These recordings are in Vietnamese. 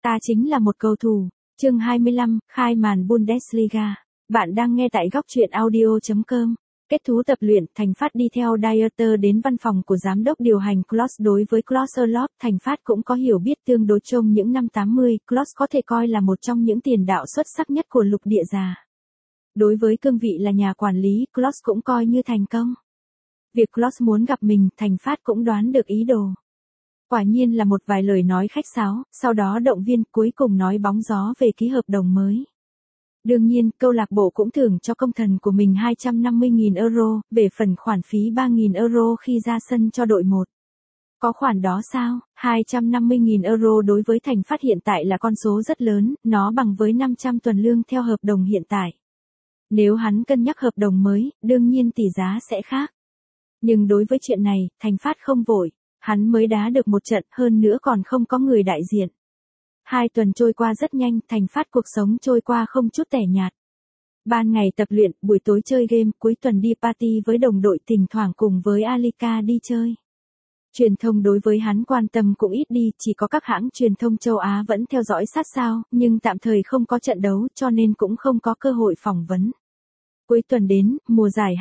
Ta chính là một cầu thủ. Chương 25, khai màn Bundesliga. Bạn đang nghe tại góc truyện audio.com. Kết thúc tập luyện, Thành Phát đi theo Dieter đến văn phòng của giám đốc điều hành Klose. Đối với Klose Orlov, Thành Phát cũng có hiểu biết tương đối. Trong những năm 80, Klose có thể coi là một trong những tiền đạo xuất sắc nhất của lục địa già. Đối với cương vị là nhà quản lý, Klose cũng coi như thành công. Việc Klose muốn gặp mình, Thành Phát cũng đoán được ý đồ. Quả nhiên là một vài lời nói khách sáo, sau đó động viên, cuối cùng nói bóng gió về ký hợp đồng mới. Đương nhiên, câu lạc bộ cũng thưởng cho công thần của mình 250.000 euro, về phần khoản phí 3.000 euro khi ra sân cho đội 1. Có khoản đó sao? 250.000 euro đối với Thành Phát hiện tại là con số rất lớn, nó bằng với 500 tuần lương theo hợp đồng hiện tại. Nếu hắn cân nhắc hợp đồng mới, đương nhiên tỷ giá sẽ khác. Nhưng đối với chuyện này, Thành Phát không vội. Hắn mới đá được một trận, hơn nữa còn không có người đại diện. 2 tuần trôi qua rất nhanh, Thành Phát cuộc sống trôi qua không chút tẻ nhạt. Ban ngày tập luyện, buổi tối chơi game, cuối tuần đi party với đồng đội, thỉnh thoảng cùng với Alika đi chơi. Truyền thông đối với hắn quan tâm cũng ít đi, chỉ có các hãng truyền thông châu Á vẫn theo dõi sát sao, nhưng tạm thời không có trận đấu cho nên cũng không có cơ hội phỏng vấn. Cuối tuần đến, mùa giải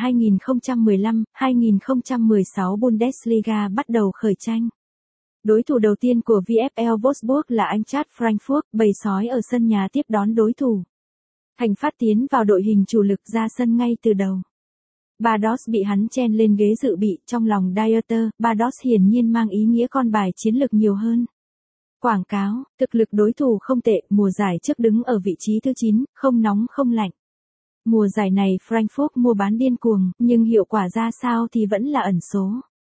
2015-2016 Bundesliga bắt đầu khởi tranh. Đối thủ đầu tiên của VfL Wolfsburg là Eintracht Frankfurt, bầy sói ở sân nhà tiếp đón đối thủ. Thành Phát tiến vào đội hình chủ lực ra sân ngay từ đầu. Bardos bị hắn chen lên ghế dự bị, trong lòng Dieter, Bardos hiển nhiên mang ý nghĩa con bài chiến lược nhiều hơn. Quảng cáo, thực lực đối thủ không tệ, mùa giải trước đứng ở vị trí thứ 9, không nóng không lạnh. Mùa giải này Frankfurt mua bán điên cuồng, nhưng hiệu quả ra sao thì vẫn là ẩn số.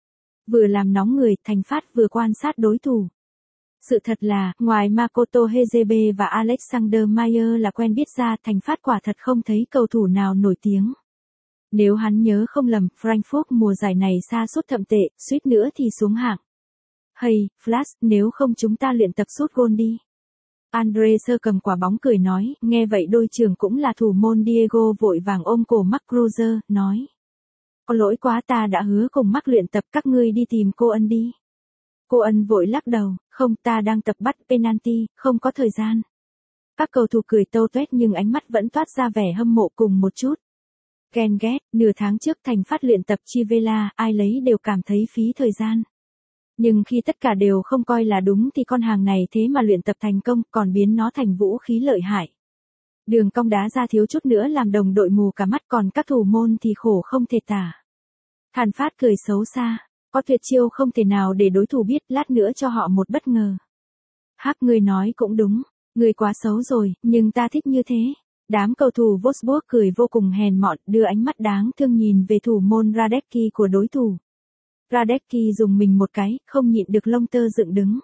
Vừa làm nóng người, Thành Phát vừa quan sát đối thủ. Sự thật là, ngoài Makoto Hezebe và Alexander Mayer là quen biết ra, Thành Phát quả thật không thấy cầu thủ nào nổi tiếng. Nếu hắn nhớ không lầm, Frankfurt mùa giải này sa sút thậm tệ, suýt nữa thì xuống hạng. Hey, Flash, nếu không chúng ta luyện tập sút gôn đi. Andre Sơ cầm quả bóng cười nói, nghe vậy đôi trưởng cũng là thủ môn Diego vội vàng ôm cổ Mark Kruse, nói. Có lỗi quá, ta đã hứa cùng Mark luyện tập, các ngươi đi tìm cô Ân đi. Cô Ân vội lắc đầu, không, ta đang tập bắt penalty, không có thời gian. Các cầu thủ cười tâu tuét nhưng ánh mắt vẫn toát ra vẻ hâm mộ cùng một chút. Ghen ghét, nửa tháng trước Thành Phát luyện tập Chivella, ai lấy đều cảm thấy phí thời gian. Nhưng khi tất cả đều không coi là đúng thì con hàng này thế mà luyện tập thành công, còn biến nó thành vũ khí lợi hại. Đường cong đá ra thiếu chút nữa làm đồng đội mù cả mắt, còn các thủ môn thì khổ không thể tả. Thành Phát cười xấu xa, có tuyệt chiêu không thể nào để đối thủ biết, lát nữa cho họ một bất ngờ. Hắc, ngươi nói cũng đúng, ngươi quá xấu rồi, nhưng ta thích như thế. Đám cầu thủ Wolfsburg cười vô cùng hèn mọn, đưa ánh mắt đáng thương nhìn về thủ môn Radecki của đối thủ. Radecki dùng mình một cái, không nhịn được lông tơ dựng đứng.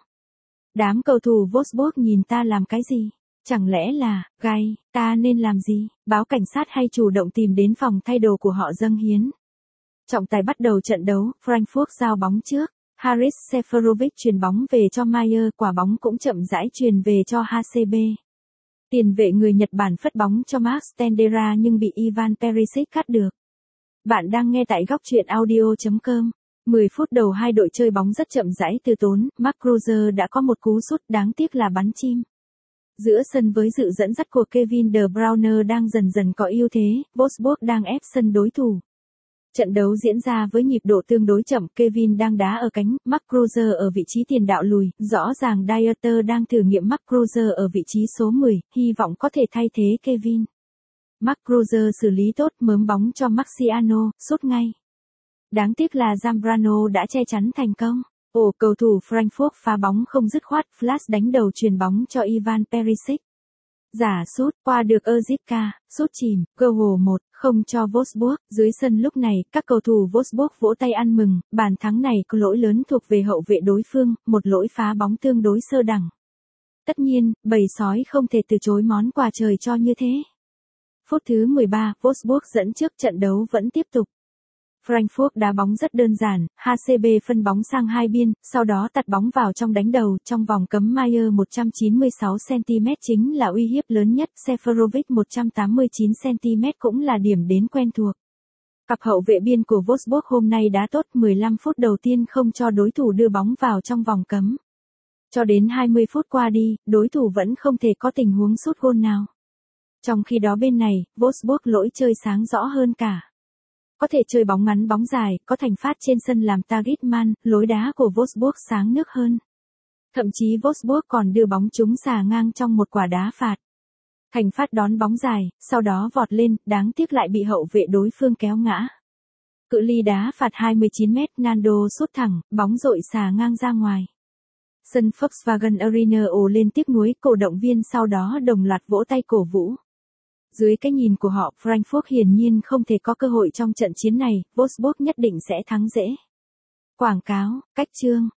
Đám cầu thủ Wolfsburg nhìn ta làm cái gì? Chẳng lẽ là, gai, ta nên làm gì? Báo cảnh sát hay chủ động tìm đến phòng thay đồ của họ dâng hiến? Trọng tài bắt đầu trận đấu, Frankfurt giao bóng trước. Haris Seferovic chuyền bóng về cho Mayer, quả bóng cũng chậm rãi chuyền về cho HCB. Tiền vệ người Nhật Bản phất bóng cho Mark Stendera nhưng bị Ivan Perisic cắt được. Bạn đang nghe tại góc truyện audio.com. 10 phút đầu hai đội chơi bóng rất chậm rãi từ tốn, Mark Kruse đã có một cú sút đáng tiếc là bắn chim. Giữa sân với sự dẫn dắt của Kevin De Bruyne đang dần dần có ưu thế, Wolfsburg đang ép sân đối thủ. Trận đấu diễn ra với nhịp độ tương đối chậm, Kevin đang đá ở cánh, Mark Kruse ở vị trí tiền đạo lùi, rõ ràng Dieter đang thử nghiệm Mark Kruse ở vị trí số 10, hy vọng có thể thay thế Kevin. Mark Kruse xử lý tốt, mớm bóng cho Marciano, sút ngay. Đáng tiếc là Zambrano đã che chắn thành công. Cầu thủ Frankfurt phá bóng không dứt khoát, Flash đánh đầu chuyền bóng cho Ivan Perisic. Giả sút, qua được Ozipka, sút chìm, cơ hồ 1-0 cho Wolfsburg. Dưới sân lúc này, các cầu thủ Wolfsburg vỗ tay ăn mừng, bàn thắng này có lỗi lớn thuộc về hậu vệ đối phương, một lỗi phá bóng tương đối sơ đẳng. Tất nhiên, bầy sói không thể từ chối món quà trời cho như thế. Phút thứ 13, Wolfsburg dẫn trước, trận đấu vẫn tiếp tục. Frankfurt đá bóng rất đơn giản, HCB phân bóng sang hai biên, sau đó tạt bóng vào trong đánh đầu, trong vòng cấm Mayer 196cm chính là uy hiếp lớn nhất, Seferovic 189cm cũng là điểm đến quen thuộc. Cặp hậu vệ biên của Wolfsburg hôm nay đá tốt, 15 phút đầu tiên không cho đối thủ đưa bóng vào trong vòng cấm. Cho đến 20 phút qua đi, đối thủ vẫn không thể có tình huống sút gol nào. Trong khi đó bên này, Wolfsburg lỗi chơi sáng rõ hơn cả. Có thể chơi bóng ngắn bóng dài, có Thành Phát trên sân làm target man, lối đá của Wolfsburg sáng nước hơn. Thậm chí Wolfsburg còn đưa bóng trúng xà ngang trong một quả đá phạt. Thành Phát đón bóng dài, sau đó vọt lên, đáng tiếc lại bị hậu vệ đối phương kéo ngã. Cự ly đá phạt 29m, Nando sút thẳng, bóng dội xà ngang ra ngoài. Sân Volkswagen Arena ồ lên tiếc nuối, cổ động viên sau đó đồng loạt vỗ tay cổ vũ. Dưới cái nhìn của họ, Frankfurt hiển nhiên không thể có cơ hội trong trận chiến này, Wolfsburg nhất định sẽ thắng dễ. Quảng cáo, cách chương